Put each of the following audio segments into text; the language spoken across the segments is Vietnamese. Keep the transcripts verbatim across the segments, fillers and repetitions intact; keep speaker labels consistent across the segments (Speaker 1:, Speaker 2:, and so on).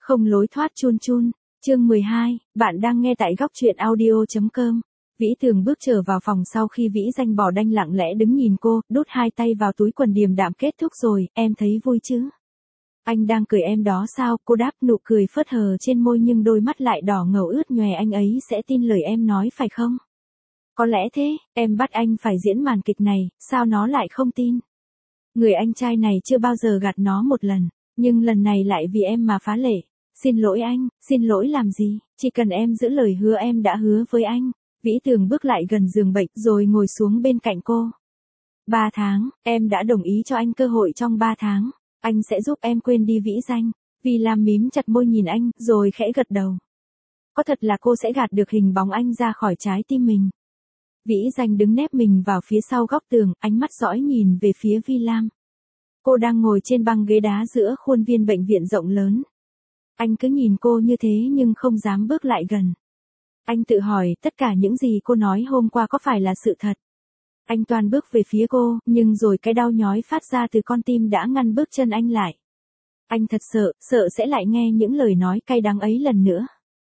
Speaker 1: Không lối thoát chun chun, chương mười hai, bạn đang nghe tại góc truyện audio.com. Vĩ Tường bước trở vào phòng sau khi Vĩ Danh bỏ đanh lặng lẽ đứng nhìn cô, đút hai tay vào túi quần điềm đạm. Kết thúc rồi, em thấy vui chứ? Anh đang cười em đó sao? Cô đáp, nụ cười phớt hờ trên môi nhưng đôi mắt lại đỏ ngầu ướt nhòe. Anh ấy sẽ tin lời em nói phải không? Có lẽ thế, em bắt anh phải diễn màn kịch này, sao nó lại không tin? Người anh trai này chưa bao giờ gạt nó một lần, nhưng lần này lại vì em mà phá lệ. Xin lỗi anh, xin lỗi làm gì, chỉ cần em giữ lời hứa em đã hứa với anh. Vĩ Tường bước lại gần giường bệnh rồi ngồi xuống bên cạnh cô. Ba tháng, em đã đồng ý cho anh cơ hội trong ba tháng. Anh sẽ giúp em quên đi Vĩ Danh. Vì làm mím chặt môi nhìn anh, rồi khẽ gật đầu. Có thật là cô sẽ gạt được hình bóng anh ra khỏi trái tim mình. Vĩ Danh đứng nép mình vào phía sau góc tường, ánh mắt dõi nhìn về phía Vi Lam. Cô đang ngồi trên băng ghế đá giữa khuôn viên bệnh viện rộng lớn. Anh cứ nhìn cô như thế nhưng không dám bước lại gần. Anh tự hỏi tất cả những gì cô nói hôm qua có phải là sự thật. Anh toan bước về phía cô, nhưng rồi cái đau nhói phát ra từ con tim đã ngăn bước chân anh lại. Anh thật sợ, sợ sẽ lại nghe những lời nói cay đắng ấy lần nữa.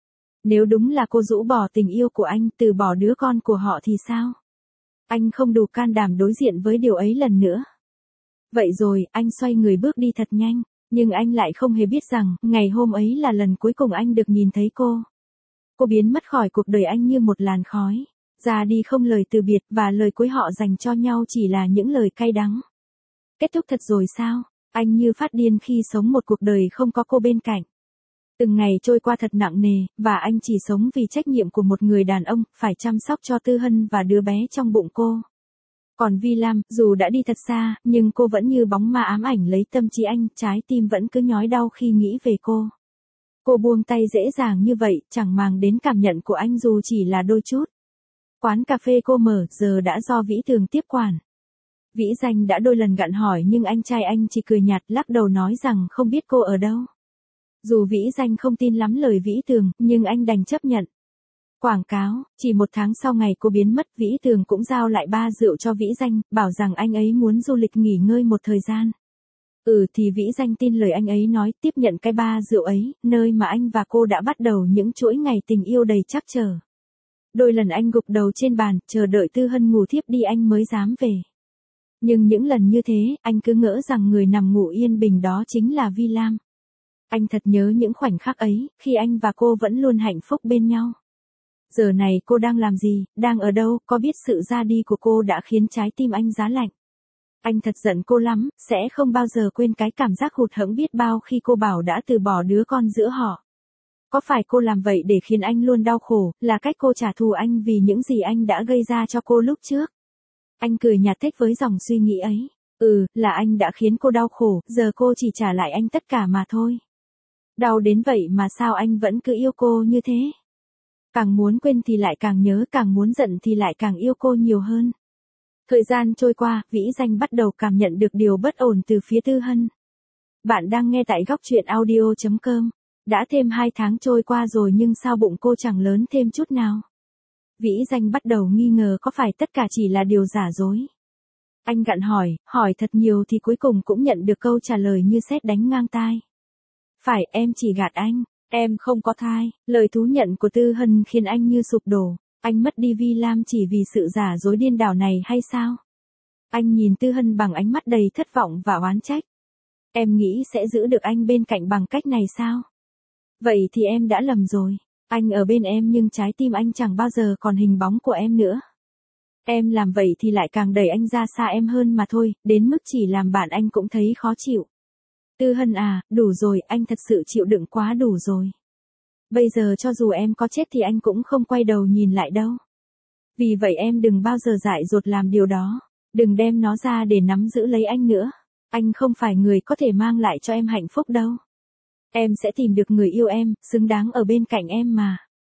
Speaker 1: Nếu đúng là cô rũ bỏ tình yêu của anh, từ bỏ đứa con của họ thì sao? Anh không đủ can đảm đối diện với điều ấy lần nữa. Vậy rồi, anh xoay người bước đi thật nhanh, nhưng anh lại không hề biết rằng, ngày hôm ấy là lần cuối cùng anh được nhìn thấy cô. Cô biến mất khỏi cuộc đời anh như một làn khói, ra đi không lời từ biệt, và lời cuối họ dành cho nhau chỉ là những lời cay đắng. Kết thúc thật rồi sao? Anh như phát điên khi sống một cuộc đời không có cô bên cạnh. Từng ngày trôi qua thật nặng nề, và anh chỉ sống vì trách nhiệm của một người đàn ông, phải chăm sóc cho Tư Hân và đứa bé trong bụng cô. Còn Vi Lam, dù đã đi thật xa, nhưng cô vẫn như bóng ma ám ảnh lấy tâm trí anh, trái tim vẫn cứ nhói đau khi nghĩ về cô. Cô buông tay dễ dàng như vậy, chẳng màng đến cảm nhận của anh dù chỉ là đôi chút. Quán cà phê cô mở, giờ đã do Vĩ Tường tiếp quản. Vĩ Danh đã đôi lần gặn hỏi nhưng anh trai anh chỉ cười nhạt, lắc đầu nói rằng không biết cô ở đâu. Dù Vĩ Danh không tin lắm lời Vĩ Tường, nhưng anh đành chấp nhận. Quảng cáo, chỉ một tháng sau ngày cô biến mất, Vĩ Tường cũng giao lại ba rượu cho Vĩ Danh, bảo rằng anh ấy muốn du lịch nghỉ ngơi một thời gian. Ừ thì Vĩ Danh tin lời anh ấy nói, tiếp nhận cái ba rượu ấy, nơi mà anh và cô đã bắt đầu những chuỗi ngày tình yêu đầy trắc trở. Đôi lần anh gục đầu trên bàn, chờ đợi Tư Hân ngủ thiếp đi anh mới dám về. Nhưng những lần như thế, anh cứ ngỡ rằng người nằm ngủ yên bình đó chính là Vi Lam. Anh thật nhớ những khoảnh khắc ấy, khi anh và cô vẫn luôn hạnh phúc bên nhau. Giờ này cô đang làm gì, đang ở đâu, có biết sự ra đi của cô đã khiến trái tim anh giá lạnh. Anh thật giận cô lắm, sẽ không bao giờ quên cái cảm giác hụt hẫng biết bao khi cô bảo đã từ bỏ đứa con giữa họ. Có phải cô làm vậy để khiến anh luôn đau khổ, là cách cô trả thù anh vì những gì anh đã gây ra cho cô lúc trước? Anh cười nhạt thích với dòng suy nghĩ ấy. Ừ, là anh đã khiến cô đau khổ, giờ cô chỉ trả lại anh tất cả mà thôi. Đau đến vậy mà sao anh vẫn cứ yêu cô như thế? Càng muốn quên thì lại càng nhớ, càng muốn giận thì lại càng yêu cô nhiều hơn. Thời gian trôi qua, Vĩ Danh bắt đầu cảm nhận được điều bất ổn từ phía Tư Hân. Bạn đang nghe tại góc truyện audio.com. Đã thêm hai tháng trôi qua rồi nhưng sao bụng cô chẳng lớn thêm chút nào? Vĩ Danh bắt đầu nghi ngờ có phải tất cả chỉ là điều giả dối. Anh gặn hỏi, hỏi thật nhiều thì cuối cùng cũng nhận được câu trả lời như sét đánh ngang tai. Phải, em chỉ gạt anh, em không có thai. Lời thú nhận của Tư Hân khiến anh như sụp đổ. Anh mất đi Vi Lam chỉ vì sự giả dối điên đảo này hay sao? Anh nhìn Tư Hân bằng ánh mắt đầy thất vọng và oán trách. Em nghĩ sẽ giữ được anh bên cạnh bằng cách này sao? Vậy thì em đã lầm rồi. Anh ở bên em nhưng trái tim anh chẳng bao giờ còn hình bóng của em nữa. Em làm vậy thì lại càng đẩy anh ra xa em hơn mà thôi, đến mức chỉ làm bạn anh cũng thấy khó chịu. Tư Hân à, đủ rồi, anh thật sự chịu đựng quá đủ rồi. Bây giờ cho dù em có chết thì anh cũng không quay đầu nhìn lại đâu. Vì vậy em đừng bao giờ dại dột làm điều đó. Đừng đem nó ra để nắm giữ lấy anh nữa. Anh không phải người có thể mang lại cho em hạnh phúc đâu. Em sẽ tìm được người yêu em, xứng đáng ở bên cạnh em mà.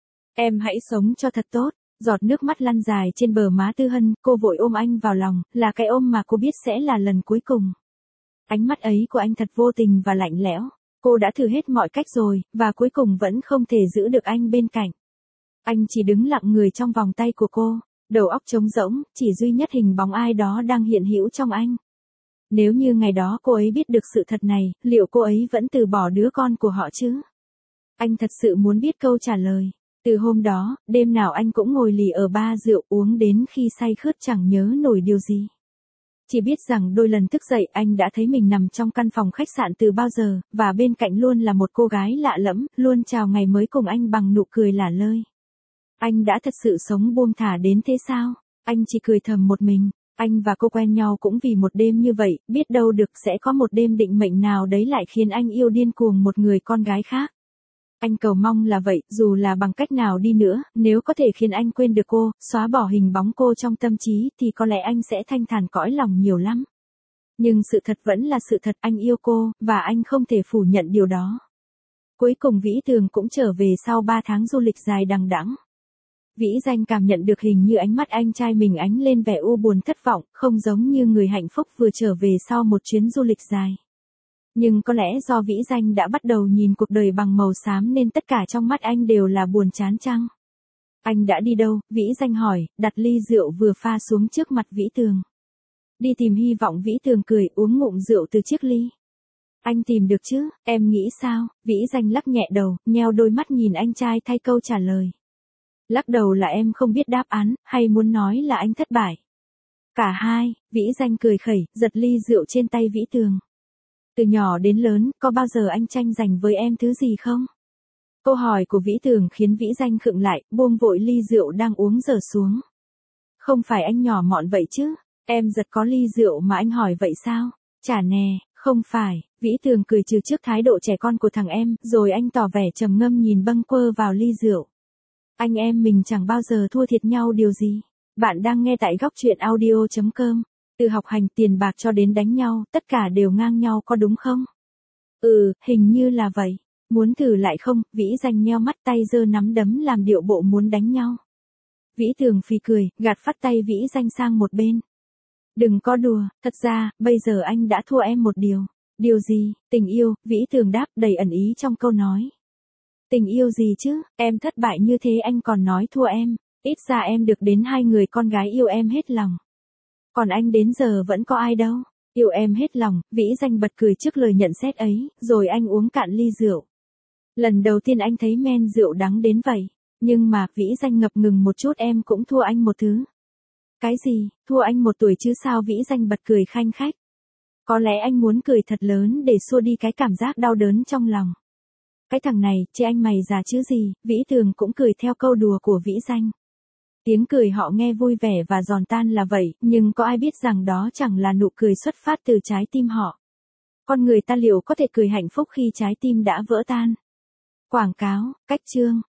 Speaker 1: Em hãy sống cho thật tốt. Giọt nước mắt lăn dài trên bờ má Tư Hân, cô vội ôm anh vào lòng, là cái ôm mà cô biết sẽ là lần cuối cùng. Ánh mắt ấy của anh thật vô tình và lạnh lẽo. Cô đã thử hết mọi cách rồi, và cuối cùng vẫn không thể giữ được anh bên cạnh. Anh chỉ đứng lặng người trong vòng tay của cô, đầu óc trống rỗng, chỉ duy nhất hình bóng ai đó đang hiện hữu trong anh. Nếu như ngày đó cô ấy biết được sự thật này, liệu cô ấy vẫn từ bỏ đứa con của họ chứ? Anh thật sự muốn biết câu trả lời. Từ hôm đó, đêm nào anh cũng ngồi lì ở bar rượu uống đến khi say khướt chẳng nhớ nổi điều gì. Chỉ biết rằng đôi lần thức dậy anh đã thấy mình nằm trong căn phòng khách sạn từ bao giờ, và bên cạnh luôn là một cô gái lạ lẫm, luôn chào ngày mới cùng anh bằng nụ cười lả lơi. Anh đã thật sự sống buông thả đến thế sao? Anh chỉ cười thầm một mình. Anh và cô quen nhau cũng vì một đêm như vậy, biết đâu được sẽ có một đêm định mệnh nào đấy lại khiến anh yêu điên cuồng một người con gái khác. Anh cầu mong là vậy, dù là bằng cách nào đi nữa, nếu có thể khiến anh quên được cô, xóa bỏ hình bóng cô trong tâm trí, thì có lẽ anh sẽ thanh thản cõi lòng nhiều lắm. Nhưng sự thật vẫn là sự thật, anh yêu cô, và anh không thể phủ nhận điều đó. Cuối cùng Vĩ Tường cũng trở về sau ba tháng du lịch dài đằng đẵng. Vĩ Danh cảm nhận được hình như ánh mắt anh trai mình ánh lên vẻ u buồn thất vọng, không giống như người hạnh phúc vừa trở về sau một chuyến du lịch dài. Nhưng có lẽ do Vĩ Danh đã bắt đầu nhìn cuộc đời bằng màu xám nên tất cả trong mắt anh đều là buồn chán chăng? Anh đã đi đâu? Vĩ Danh hỏi, đặt ly rượu vừa pha xuống trước mặt Vĩ Tường. Đi tìm hy vọng. Vĩ Tường cười uống ngụm rượu từ chiếc ly. Anh tìm được chứ, em nghĩ sao? Vĩ Danh lắc nhẹ đầu, nheo đôi mắt nhìn anh trai thay câu trả lời. Lắc đầu là em không biết đáp án, hay muốn nói là anh thất bại? Cả hai. Vĩ Danh cười khẩy, giật ly rượu trên tay Vĩ Tường. Từ nhỏ đến lớn, có bao giờ anh tranh giành với em thứ gì không? Câu hỏi của Vĩ Tường khiến Vĩ Danh khựng lại, buông vội ly rượu đang uống dở xuống. Không phải anh nhỏ mọn vậy chứ? Em giật có ly rượu mà anh hỏi vậy sao? Chả nè, không phải. Vĩ Tường cười trừ trước thái độ trẻ con của thằng em, rồi anh tỏ vẻ trầm ngâm nhìn bâng quơ vào ly rượu. Anh em mình chẳng bao giờ thua thiệt nhau điều gì. Bạn đang nghe tại góc truyện audio chấm com. Từ học hành tiền bạc cho đến đánh nhau, tất cả đều ngang nhau có đúng không? Ừ, hình như là vậy. Muốn thử lại không? Vĩ Danh nheo mắt, tay giơ nắm đấm làm điệu bộ muốn đánh nhau. Vĩ Tường phì cười, gạt phắt tay Vĩ Danh sang một bên. Đừng có đùa, thật ra, bây giờ anh đã thua em một điều. Điều gì? Tình yêu. Vĩ Tường đáp đầy ẩn ý trong câu nói. Tình yêu gì chứ? Em thất bại như thế anh còn nói thua em. Ít ra em được đến hai người con gái yêu em hết lòng. Còn anh đến giờ vẫn có ai đâu. Yêu em hết lòng. Vĩ Danh bật cười trước lời nhận xét ấy, rồi anh uống cạn ly rượu. Lần đầu tiên anh thấy men rượu đắng đến vậy. Nhưng mà, Vĩ Danh ngập ngừng một chút, em cũng thua anh một thứ. Cái gì? Thua anh một tuổi chứ sao? Vĩ Danh bật cười khanh khách. Có lẽ anh muốn cười thật lớn để xua đi cái cảm giác đau đớn trong lòng. Cái thằng này, chê anh mày già chứ gì? Vĩ Tường cũng cười theo câu đùa của Vĩ Danh. Tiếng cười họ nghe vui vẻ và giòn tan là vậy, nhưng có ai biết rằng đó chẳng là nụ cười xuất phát từ trái tim họ. Con người ta liệu có thể cười hạnh phúc khi trái tim đã vỡ tan? Quảng cáo, cách chương.